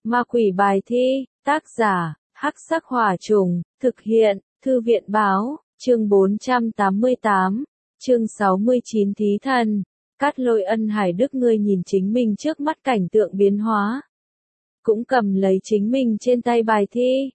Ma quỷ bài thi, tác giả, Hắc Sắc Hỏa Trùng, thực hiện, Thư viện báo, chương 488, chương 69 Thí Thần. Cát Lôi Ân Hải Đức ngươi nhìn chính mình trước mắt cảnh tượng biến hóa. Cũng cầm lấy chính mình trên tay bài thi.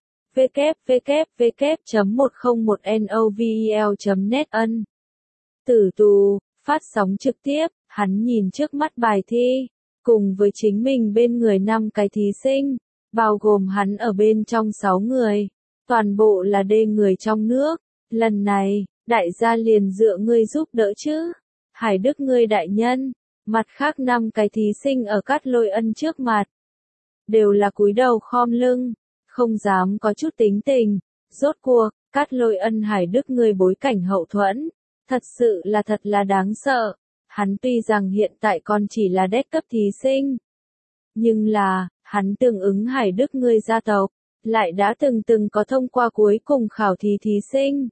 www.101novel.net ân. Tử tù, phát sóng trực tiếp, hắn nhìn trước mắt bài thi, cùng với chính mình bên người 5 cái thí sinh, bao gồm hắn ở bên trong 6 người, toàn bộ là đê người trong nước. Lần này, đại gia liền dựa ngươi giúp đỡ chứ. Hải Đức ngươi đại nhân, mặt khác 5 cái thí sinh ở Cát Lôi Ân trước mặt, đều là cúi đầu khom lưng, không dám có chút tính tình. Rốt cuộc, Cát Lôi Ân Hải Đức ngươi bối cảnh hậu thuẫn, thật là đáng sợ. Hắn tuy rằng hiện tại còn chỉ là đét cấp thí sinh, nhưng là, hắn tương ứng Hải Đức ngươi gia tộc, lại đã từng có thông qua cuối cùng khảo thí thí sinh.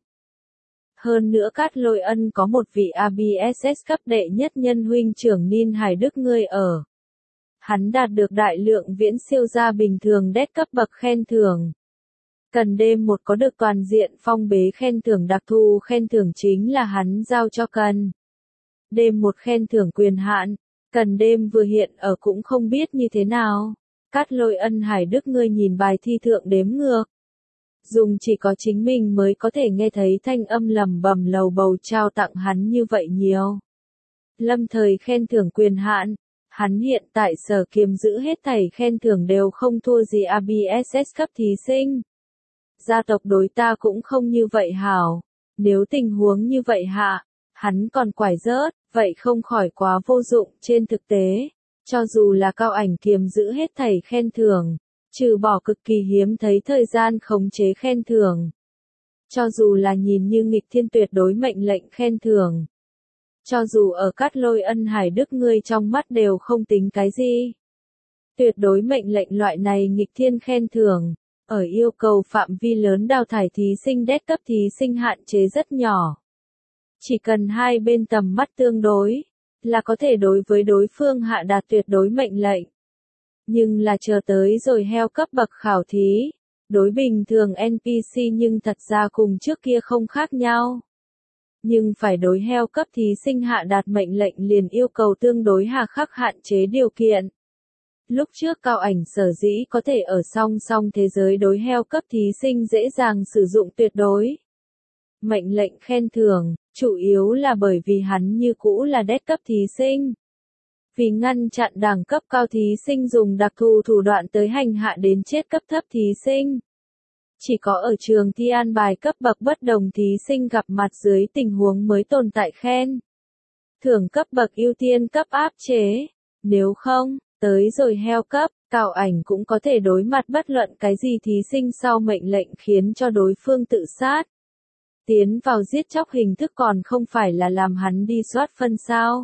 Hơn nữa Cát Lôi Ân có một vị ABSS cấp đệ nhất nhân huynh trưởng Ninh Hải Đức ngươi ở. Hắn đạt được đại lượng viễn siêu gia bình thường đét cấp bậc khen thưởng. Cần đêm một có được toàn diện phong bế khen thưởng đặc thù, khen thưởng chính là hắn giao cho cần đêm một khen thưởng quyền hạn. Cần đêm vừa hiện ở cũng không biết như thế nào. Cát Lôi Ân Hải Đức ngươi nhìn bài thi thượng đếm ngược, dùng chỉ có chính mình mới có thể nghe thấy thanh âm lẩm bẩm lầu bầu trao tặng hắn như vậy nhiều lâm thời khen thưởng quyền hạn. Hắn hiện tại sở kiềm giữ hết thảy khen thưởng đều không thua gì ABSS cấp thí sinh. Gia tộc đối ta cũng không như vậy hảo. Nếu tình huống như vậy hạ, hắn còn quải rớt, vậy không khỏi quá vô dụng. Trên thực tế, cho dù là cao ảnh kiềm giữ hết thảy khen thưởng, trừ bỏ cực kỳ hiếm thấy thời gian khống chế khen thưởng, cho dù là nhìn như nghịch thiên tuyệt đối mệnh lệnh khen thưởng, cho dù ở Cát Lôi Ân Hải Đức ngươi trong mắt đều không tính cái gì. Tuyệt đối mệnh lệnh loại này nghịch thiên khen thưởng, ở yêu cầu phạm vi lớn đào thải thí sinh đét cấp thí sinh hạn chế rất nhỏ. Chỉ cần hai bên tầm mắt tương đối, là có thể đối với đối phương hạ đạt tuyệt đối mệnh lệnh. Nhưng là chờ tới rồi heo cấp bậc khảo thí, đối bình thường NPC nhưng thật ra cùng trước kia không khác nhau. Nhưng phải đối heo cấp thí sinh hạ đạt mệnh lệnh liền yêu cầu tương đối hà khắc hạn chế điều kiện. Lúc trước cao ảnh sở dĩ có thể ở song song thế giới đối heo cấp thí sinh dễ dàng sử dụng tuyệt đối mệnh lệnh khen thưởng, chủ yếu là bởi vì hắn như cũ là đét cấp thí sinh. Vì ngăn chặn đẳng cấp cao thí sinh dùng đặc thù thủ đoạn tới hành hạ đến chết cấp thấp thí sinh. Chỉ có ở trường thi an bài cấp bậc bất đồng thí sinh gặp mặt dưới tình huống mới tồn tại khen thưởng cấp bậc ưu tiên cấp áp chế. Nếu không, tới rồi heo cấp, cao ảnh cũng có thể đối mặt bất luận cái gì thí sinh sau mệnh lệnh khiến cho đối phương tự sát. Tiến vào giết chóc hình thức còn không phải là làm hắn đi soát phân sao.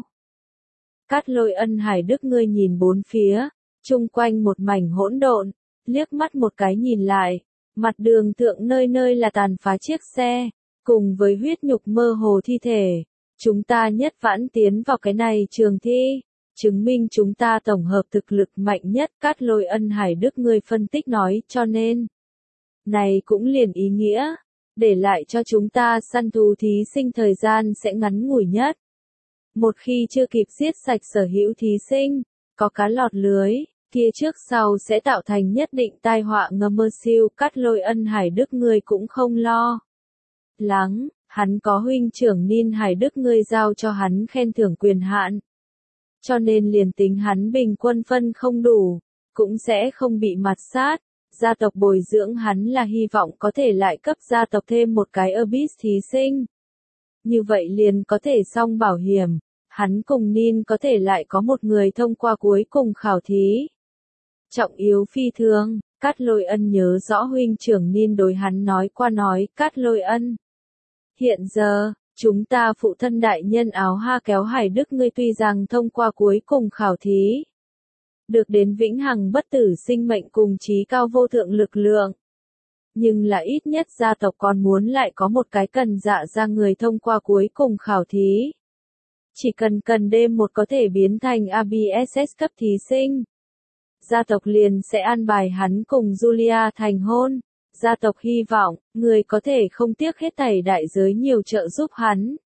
Cát Lôi Ân Hải Đức ngươi nhìn bốn phía, chung quanh một mảnh hỗn độn, liếc mắt một cái nhìn lại, mặt đường thượng nơi nơi là tàn phá chiếc xe, cùng với huyết nhục mơ hồ thi thể. Chúng ta nhất vãn tiến vào cái này trường thi, chứng minh chúng ta tổng hợp thực lực mạnh nhất. Cát Lôi Ân Hải Đức ngươi phân tích nói, cho nên này cũng liền ý nghĩa, để lại cho chúng ta săn thú thí sinh thời gian sẽ ngắn ngủi nhất. Một khi chưa kịp giết sạch sở hữu thí sinh, có cá lọt lưới, kia trước sau sẽ tạo thành nhất định tai họa ngầm mơ siêu. Cát Lôi Ân Hải Đức ngươi cũng không lo lắng, hắn có huynh trưởng Ninh Hải Đức ngươi giao cho hắn khen thưởng quyền hạn. Cho nên liền tính hắn bình quân phân không đủ, cũng sẽ không bị mạt sát. Gia tộc bồi dưỡng hắn là hy vọng có thể lại cấp gia tộc thêm một cái Abyss thí sinh. Như vậy liền có thể xong bảo hiểm, hắn cùng Ninh có thể lại có một người thông qua cuối cùng khảo thí. Trọng yếu phi thường, Cát Lôi Ân nhớ rõ huynh trưởng Ninh đối hắn nói qua nói. Cát Lôi Ân, hiện giờ, chúng ta phụ thân đại nhân áo ha kéo Hải Đức ngươi tuy rằng thông qua cuối cùng khảo thí, được đến vĩnh hằng bất tử sinh mệnh cùng trí cao vô thượng lực lượng. Nhưng là ít nhất gia tộc còn muốn lại có một cái cần dạ ra người thông qua cuối cùng khảo thí. Chỉ cần đêm một có thể biến thành ABSS cấp thí sinh. gia tộc liền sẽ an bài hắn cùng Julia thành hôn. Gia tộc hy vọng, ngươi có thể không tiếc hết thảy đại giới nhiều trợ giúp hắn.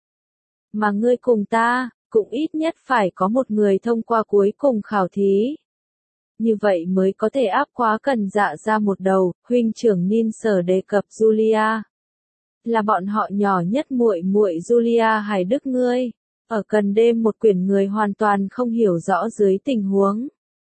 Mà ngươi cùng ta, cũng ít nhất phải có một người thông qua cuối cùng khảo thí. Như vậy mới có thể áp quá Cần Dạ ra một đầu. Huynh trưởng Nin sở đề cập Julia. Là bọn họ nhỏ nhất muội muội Julia Hải Đức ngươi. Ở Cần Đêm một quyển người hoàn toàn không hiểu rõ dưới tình huống.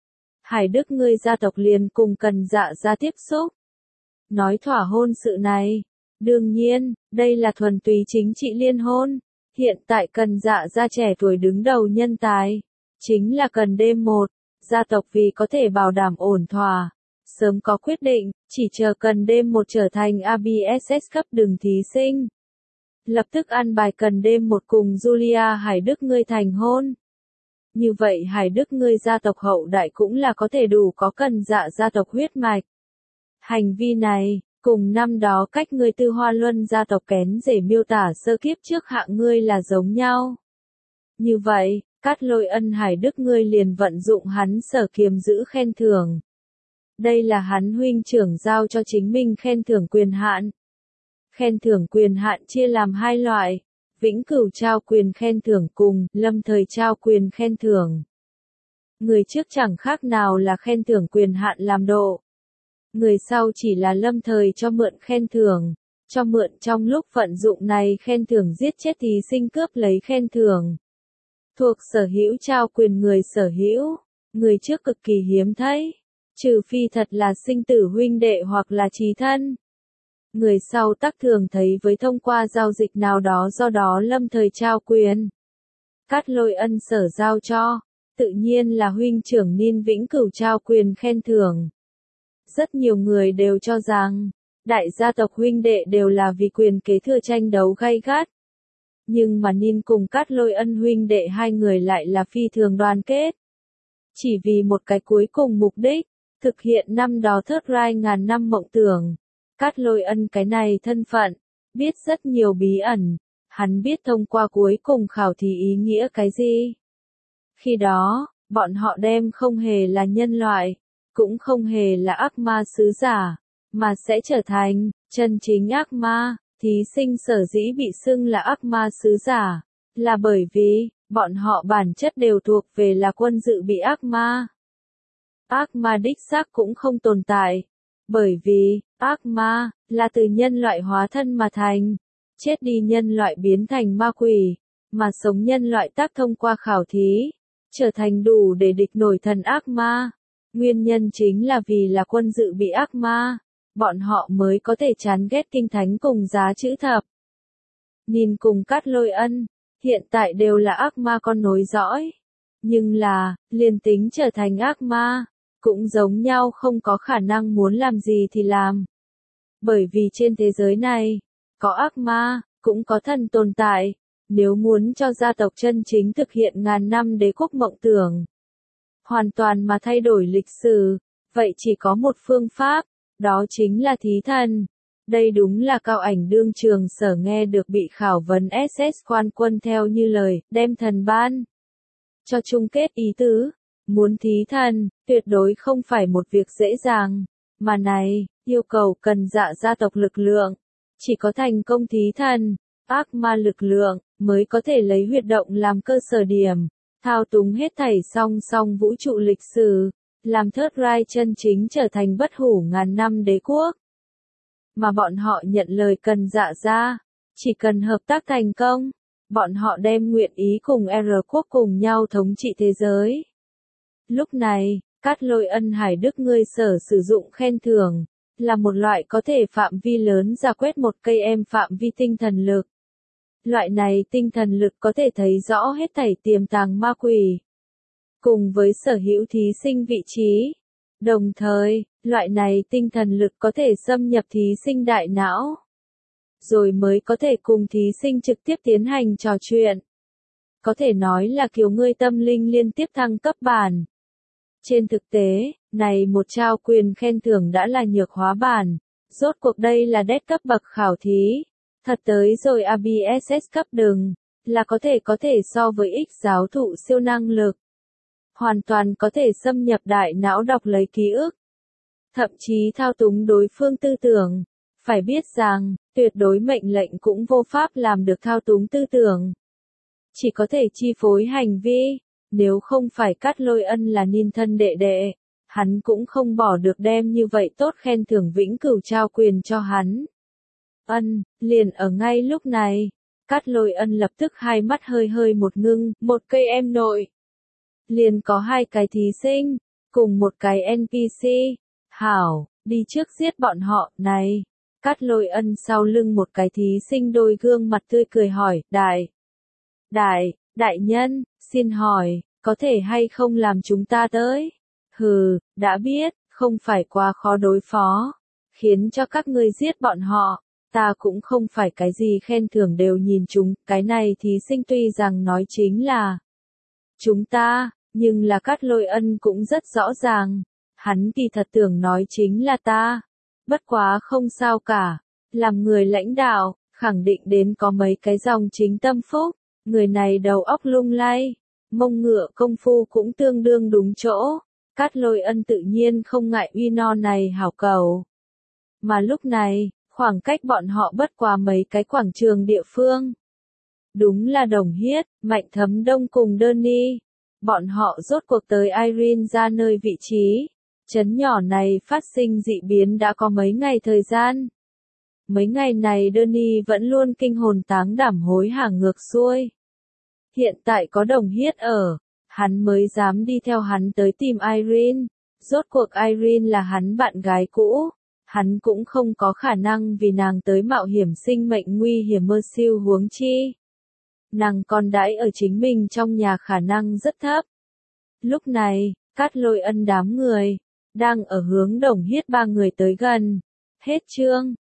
Hải Đức ngươi gia tộc liền cùng Cần Dạ ra tiếp xúc. Nói thỏa hôn sự này. Đương nhiên, đây là thuần túy chính trị liên hôn. Hiện tại Cần Dạ ra trẻ tuổi đứng đầu nhân tài. Chính là Cần Đêm một. Gia tộc vì có thể bảo đảm ổn thỏa. Sớm có quyết định, chỉ chờ Cần Đêm một trở thành ABSS cấp đường thí sinh. Lập tức ăn bài Cần Đêm một cùng Julia Hải Đức ngươi thành hôn. Như vậy Hải Đức ngươi gia tộc hậu đại cũng là có thể đủ có Cần Dạ gia tộc huyết mạch. Hành vi này, cùng năm đó cách ngươi Tư Hoa Luân gia tộc kén rể miêu tả sơ kiếp trước hạng ngươi là giống nhau. Như vậy, Cát Lôi Ân Hải Đức ngươi liền vận dụng hắn sở kiềm giữ khen thưởng. Đây là hắn huynh trưởng giao cho chính mình khen thưởng quyền hạn. Khen thưởng quyền hạn chia làm hai loại, vĩnh cửu trao quyền khen thưởng cùng lâm thời trao quyền khen thưởng. Người trước chẳng khác nào là khen thưởng quyền hạn làm độ. Người sau chỉ là lâm thời cho mượn khen thưởng, cho mượn trong lúc vận dụng này khen thưởng giết chết thí sinh cướp lấy khen thưởng. Thuộc sở hữu trao quyền người sở hữu, người trước cực kỳ hiếm thấy, trừ phi thật là sinh tử huynh đệ hoặc là chí thân. Người sau tắc thường thấy với thông qua giao dịch nào đó do đó lâm thời trao quyền. Cát Lôi Ân sở giao cho, tự nhiên là huynh trưởng Nin vĩnh cửu trao quyền khen thưởng. Rất nhiều người đều cho rằng, đại gia tộc huynh đệ đều là vì quyền kế thừa tranh đấu gay gắt. Nhưng mà Nin cùng Cát Lôi Ân huynh đệ hai người lại là phi thường đoàn kết. Chỉ vì một cái cuối cùng mục đích, thực hiện năm đó thớt rai ngàn năm mộng tưởng. Cát Lôi Ân cái này thân phận, biết rất nhiều bí ẩn, hắn biết thông qua cuối cùng khảo thí ý nghĩa cái gì. Khi đó, bọn họ đem không hề là nhân loại, cũng không hề là ác ma sứ giả, mà sẽ trở thành chân chính ác ma. Thí sinh sở dĩ bị xưng là ác ma sứ giả, là bởi vì bọn họ bản chất đều thuộc về là quân dự bị ác ma. Ác ma đích xác cũng không tồn tại, bởi vì ác ma là từ nhân loại hóa thân mà thành, chết đi nhân loại biến thành ma quỷ, mà sống nhân loại tác thông qua khảo thí, trở thành đủ để địch nổi thần ác ma. Nguyên nhân chính là vì là quân dự bị ác ma, bọn họ mới có thể chán ghét kinh thánh cùng giá chữ thập. Nin cùng Cát Lôi Ân, hiện tại đều là ác ma con nối dõi. Nhưng là, liền tính trở thành ác ma, cũng giống nhau không có khả năng muốn làm gì thì làm. Bởi vì trên thế giới này, có ác ma, cũng có thần tồn tại. Nếu muốn cho gia tộc chân chính thực hiện ngàn năm đế quốc mộng tưởng, hoàn toàn mà thay đổi lịch sử, vậy chỉ có một phương pháp, đó chính là thí thần. Đây đúng là Cao Ảnh đương trường sở nghe được bị khảo vấn SS quan quân theo như lời, đem thần ban cho chung kết ý tứ. Muốn thí thần, tuyệt đối không phải một việc dễ dàng, mà này, yêu cầu Cần Dạ gia tộc lực lượng. Chỉ có thành công thí thần, ác ma lực lượng, mới có thể lấy huyệt động làm cơ sở điểm, thao túng hết thảy song song vũ trụ lịch sử, làm thớt rai chân chính trở thành bất hủ ngàn năm đế quốc. Mà bọn họ nhận lời Cần Dạ ra, chỉ cần hợp tác thành công, bọn họ đem nguyện ý cùng R quốc cùng nhau thống trị thế giới. Lúc này, Cát Lôi Ân Hải Đức ngươi sở sử dụng khen thưởng, là một loại có thể phạm vi lớn ra quét một cây em phạm vi tinh thần lực. Loại này tinh thần lực có thể thấy rõ hết thảy tiềm tàng ma quỷ, cùng với sở hữu thí sinh vị trí. Đồng thời, loại này tinh thần lực có thể xâm nhập thí sinh đại não, rồi mới có thể cùng thí sinh trực tiếp tiến hành trò chuyện. Có thể nói là kiểu ngươi tâm linh liên tiếp thăng cấp bản. Trên thực tế, này một trao quyền khen thưởng đã là nhược hóa bản. Rốt cuộc đây là đét cấp bậc khảo thí. Thật tới rồi ABSS cấp đường, là có thể so với X giáo thụ siêu năng lực. hoàn toàn có thể xâm nhập đại não đọc lấy ký ức, thậm chí thao túng đối phương tư tưởng. Phải biết rằng, tuyệt đối mệnh lệnh cũng vô pháp làm được thao túng tư tưởng. Chỉ có thể chi phối hành vi, nếu không phải Cát Lôi Ân là niên thân đệ đệ, hắn cũng không bỏ được đem như vậy tốt khen thưởng vĩnh cửu trao quyền cho hắn. Liền ở ngay lúc này, Cát Lôi Ân lập tức hai mắt hơi hơi một ngưng, một cây em nội. Liền có hai cái thí sinh, cùng một cái NPC. Hảo, đi trước giết bọn họ, này. Cát Lôi Ân sau lưng một cái thí sinh đôi gương mặt tươi cười hỏi, đại nhân, xin hỏi, có thể hay không làm chúng ta tới? Hừ, đã biết, không phải quá khó đối phó, khiến cho các ngươi giết bọn họ, ta cũng không phải cái gì khen thưởng đều nhìn chúng, cái này thí sinh tuy rằng nói chính là chúng ta, nhưng là Cát Lôi Ân cũng rất rõ ràng, hắn kỳ thật tưởng nói chính là ta. Bất quá không sao cả, làm người lãnh đạo, khẳng định đến có mấy cái dòng chính tâm phúc, người này đầu óc lung lay, mông ngựa công phu cũng tương đương đúng chỗ, Cát Lôi Ân tự nhiên không ngại uy no này hảo cầu. Mà lúc này, khoảng cách bọn họ bất quá mấy cái quảng trường địa phương. Đúng là Đồng Hiết, Mạnh Thấm Đông cùng Đơn-ni, bọn họ rốt cuộc tới Irene ra nơi vị trí. Trấn nhỏ này phát sinh dị biến đã có mấy ngày thời gian. Mấy ngày này Đơn-ni vẫn luôn kinh hồn táng đảm hối hả ngược xuôi. Hiện tại có Đồng Hiết ở, hắn mới dám đi theo hắn tới tìm Irene. Rốt cuộc Irene là hắn bạn gái cũ, hắn cũng không có khả năng vì nàng tới mạo hiểm sinh mệnh nguy hiểm mơ siêu huống chi. Nàng còn đãi ở chính mình trong nhà khả năng rất thấp. Lúc này, Cát Lôi Ân đám người đang ở hướng Đồng Hiết ba người tới gần. Hết chương.